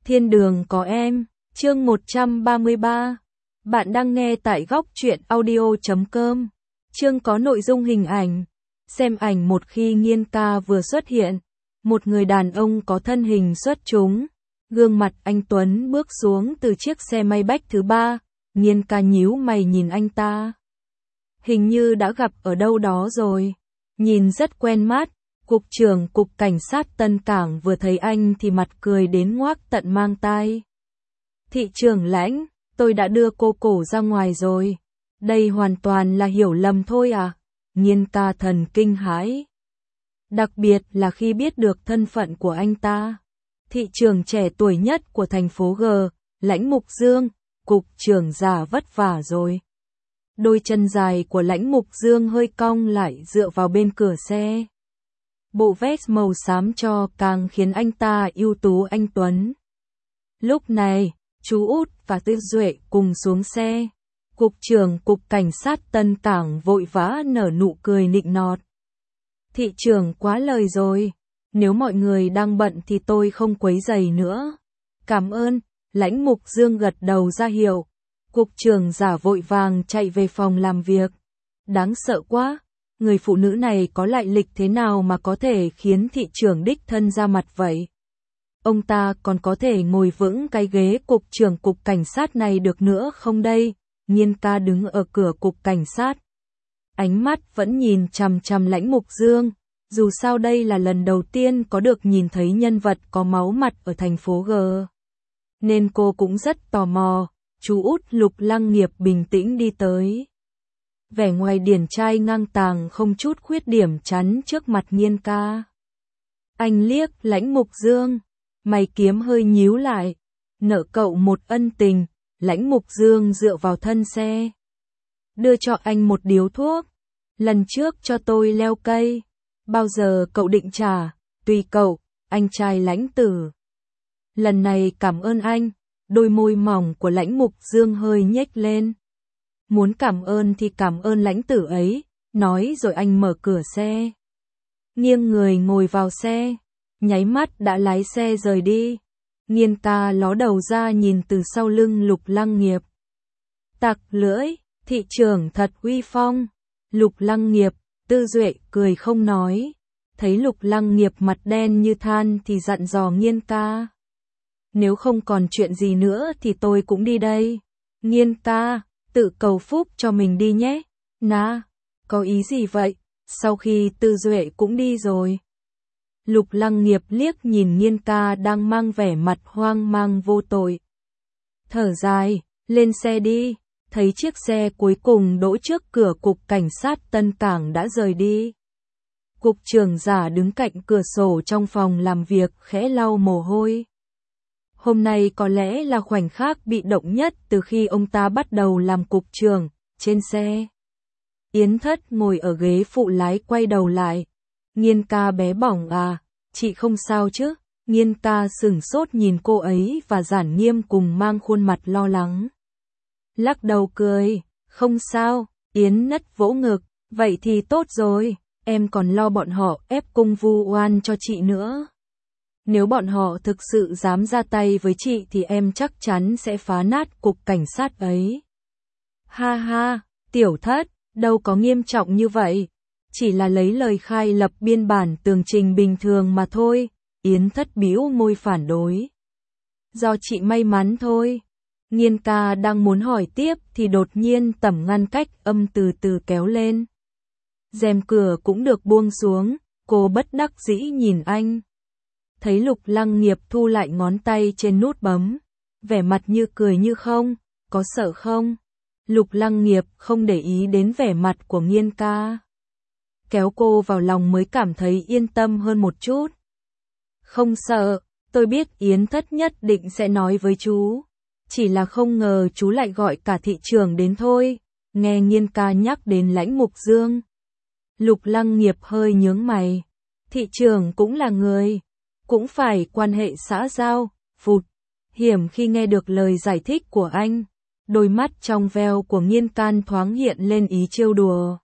Thiên đường có em, chương 133. Bạn đang nghe tại góc truyện audio.com. Chương có nội dung hình ảnh. Xem ảnh một khi Nghiên ca vừa xuất hiện. Một người đàn ông có thân hình xuất chúng. Gương mặt anh tuấn bước xuống từ chiếc xe Maybach thứ 3. Nghiên ca nhíu mày nhìn anh ta. Hình như đã gặp ở đâu đó rồi. Nhìn rất quen mắt. Cục trưởng Cục Cảnh sát Tân Cảng vừa thấy anh thì mặt cười đến ngoác tận mang tai. Thị trưởng Lãnh, tôi đã đưa cô cổ ra ngoài rồi. Đây hoàn toàn là hiểu lầm thôi à? Nghiên ca thần kinh hãi. Đặc biệt là khi biết được thân phận của anh ta. Thị trưởng trẻ tuổi nhất của thành phố G, Lãnh Mục Dương, cục trưởng già vất vả rồi. Đôi chân dài của Lãnh Mục Dương hơi cong lại dựa vào bên cửa xe. Bộ vest màu xám cho càng khiến anh ta ưu tú anh tuấn. Lúc này, chú Út và Tư Duệ cùng xuống xe. Cục trưởng Cục Cảnh sát Tân Cảng vội vã nở nụ cười nịnh nọt. Thị trưởng quá lời rồi. Nếu mọi người đang bận thì tôi không quấy rầy nữa. Cảm ơn, Lãnh Mục Dương gật đầu ra hiệu. Cục trưởng giả vội vàng chạy về phòng làm việc. Đáng sợ quá. Người phụ nữ này có lại lịch thế nào mà có thể khiến thị trưởng đích thân ra mặt vậy? Ông ta còn có thể ngồi vững cái ghế cục trưởng Cục Cảnh sát này được nữa không đây? Nghiên ca đứng ở cửa Cục Cảnh sát. Ánh mắt vẫn nhìn chằm chằm Lãnh Mục Dương. Dù sao đây là lần đầu tiên có được nhìn thấy nhân vật có máu mặt ở thành phố G. Nên cô cũng rất tò mò. Chú Út Lục Lăng Nghiệp bình tĩnh đi tới. Vẻ ngoài điển trai ngang tàng không chút khuyết điểm chắn trước mặt Nghiên ca. Anh liếc Lãnh Mục Dương, mày kiếm hơi nhíu lại. Nợ cậu một ân tình. Lãnh Mục Dương dựa vào thân xe. Đưa cho anh một điếu thuốc. Lần trước cho tôi leo cây. Bao giờ cậu định trả? Tùy cậu, anh trai Lãnh Tử. Lần này cảm ơn anh. Đôi môi mỏng của Lãnh Mục Dương hơi nhếch lên. Muốn cảm ơn thì cảm ơn Lãnh Tử ấy, nói rồi anh mở cửa xe. Nghiêng người ngồi vào xe, nháy mắt đã lái xe rời đi. Nghiên ca ló đầu ra nhìn từ sau lưng Lục Lăng Nghiệp. Tặc lưỡi, thị trưởng thật uy phong. Lục Lăng Nghiệp, Tư Duệ cười không nói. Thấy Lục Lăng Nghiệp mặt đen như than thì dặn dò Nghiên ca. Nếu không còn chuyện gì nữa thì tôi cũng đi đây. Nghiên ca, tự cầu phúc cho mình đi nhé. Nà, có ý gì vậy? Sau khi Tư Duệ cũng đi rồi. Lục Lăng Nghiệp liếc nhìn Nghiên ca đang mang vẻ mặt hoang mang vô tội. Thở dài, lên xe đi. Thấy chiếc xe cuối cùng đỗ trước cửa Cục Cảnh sát Tân Cảng đã rời đi. Cục trưởng giả đứng cạnh cửa sổ trong phòng làm việc khẽ lau mồ hôi. Hôm nay có lẽ là khoảnh khắc bị động nhất từ khi ông ta bắt đầu làm cục trưởng. Trên xe, Yến Thất ngồi ở ghế phụ lái quay đầu lại. Nghiên ca bé bỏng à, chị không sao chứ? Nghiên ca sửng sốt nhìn cô ấy và Giản Nghiêm cùng mang khuôn mặt lo lắng. Lắc đầu cười, không sao. Yến Thất vỗ ngực, vậy thì tốt rồi, em còn lo bọn họ ép cung vu oan cho chị nữa. Nếu bọn họ thực sự dám ra tay với chị thì em chắc chắn sẽ phá nát Cục Cảnh sát ấy. Ha ha, Tiểu Thất, đâu có nghiêm trọng như vậy. Chỉ là lấy lời khai lập biên bản tường trình bình thường mà thôi. Yến Thất bĩu môi phản đối. Do chị may mắn thôi. Nghiên ca đang muốn hỏi tiếp thì đột nhiên tấm ngăn cách âm từ từ kéo lên. Rèm cửa cũng được buông xuống, cô bất đắc dĩ nhìn anh. Thấy Lục Lăng Nghiệp thu lại ngón tay trên nút bấm, vẻ mặt như cười như không, có sợ không? Lục Lăng Nghiệp không để ý đến vẻ mặt của Nghiên ca. Kéo cô vào lòng mới cảm thấy yên tâm hơn một chút. Không sợ, tôi biết Yến Thất nhất định sẽ nói với chú. Chỉ là không ngờ chú lại gọi cả thị trưởng đến thôi. Nghe Nghiên ca nhắc đến Lãnh Mục Dương. Lục Lăng Nghiệp hơi nhướng mày. Thị trưởng cũng là người. Cũng phải quan hệ xã giao, phụt. Hiểm khi nghe được lời giải thích của anh. Đôi mắt trong veo của Nghiên can thoáng hiện lên ý trêu đùa.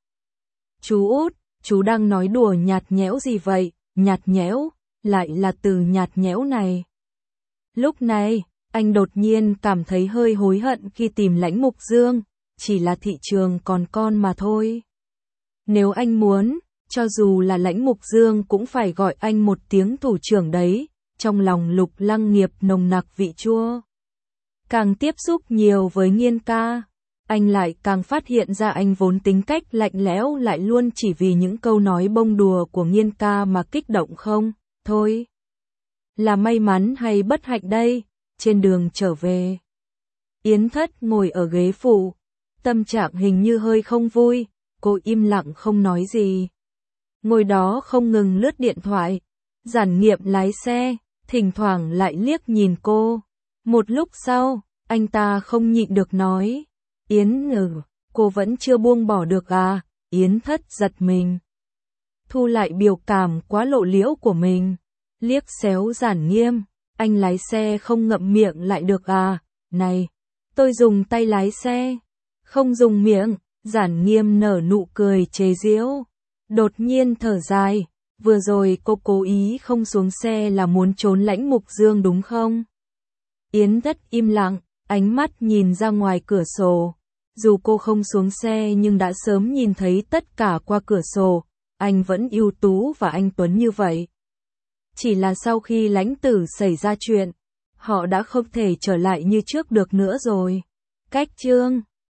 Chú Út, chú đang nói đùa nhạt nhẽo gì vậy? Nhạt nhẽo, lại là từ nhạt nhẽo này. Lúc này, anh đột nhiên cảm thấy hơi hối hận khi tìm Lãnh Mục Dương, chỉ là thị trường còn con mà thôi. Nếu anh muốn, cho dù là Lãnh Mục Dương cũng phải gọi anh một tiếng thủ trưởng đấy, trong lòng Lục Lăng Nghiệp nồng nặc vị chua. Càng tiếp xúc nhiều với Nghiên ca, anh lại càng phát hiện ra anh vốn tính cách lạnh lẽo lại luôn chỉ vì những câu nói bông đùa của Nghiên ca mà kích động không, thôi. Là may mắn hay bất hạnh đây, trên đường trở về. Yến Thất ngồi ở ghế phụ, tâm trạng hình như hơi không vui, cô im lặng không nói gì. Ngồi đó không ngừng lướt điện thoại, Giản Nghiệm lái xe, thỉnh thoảng lại liếc nhìn cô. Một lúc sau, anh ta không nhịn được nói, Yến Ngừ, cô vẫn chưa buông bỏ được à? Yến Thất giật mình. Thu lại biểu cảm quá lộ liễu của mình, liếc xéo Giản Nghiêm, anh lái xe không ngậm miệng lại được à? Này, tôi dùng tay lái xe, không dùng miệng. Giản Nghiêm nở nụ cười chế giễu, đột nhiên thở dài, vừa rồi cô cố ý không xuống xe là muốn trốn Lãnh Mục Dương đúng không? Yến Thất im lặng, ánh mắt nhìn ra ngoài cửa sổ. Dù cô không xuống xe nhưng đã sớm nhìn thấy tất cả qua cửa sổ, anh vẫn ưu tú và anh tuấn như vậy. Chỉ là sau khi Lãnh Tử xảy ra chuyện, họ đã không thể trở lại như trước được nữa rồi. Cách chương